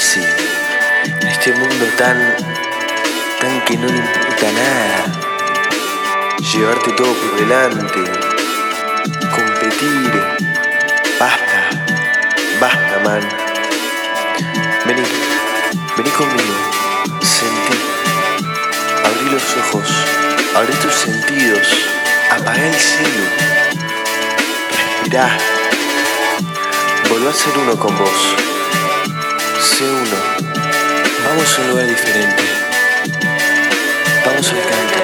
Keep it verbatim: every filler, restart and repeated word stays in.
Sí, en este mundo tan, tan que no le importa nada, llevarte todo por delante, competir, basta, basta, man. Vení, vení conmigo, sentí, abrí los ojos, abrí tus sentidos, apagá el cielo, respirá, volvé a ser uno con vos, sé uno, vamos a un lugar diferente, vamos al canto.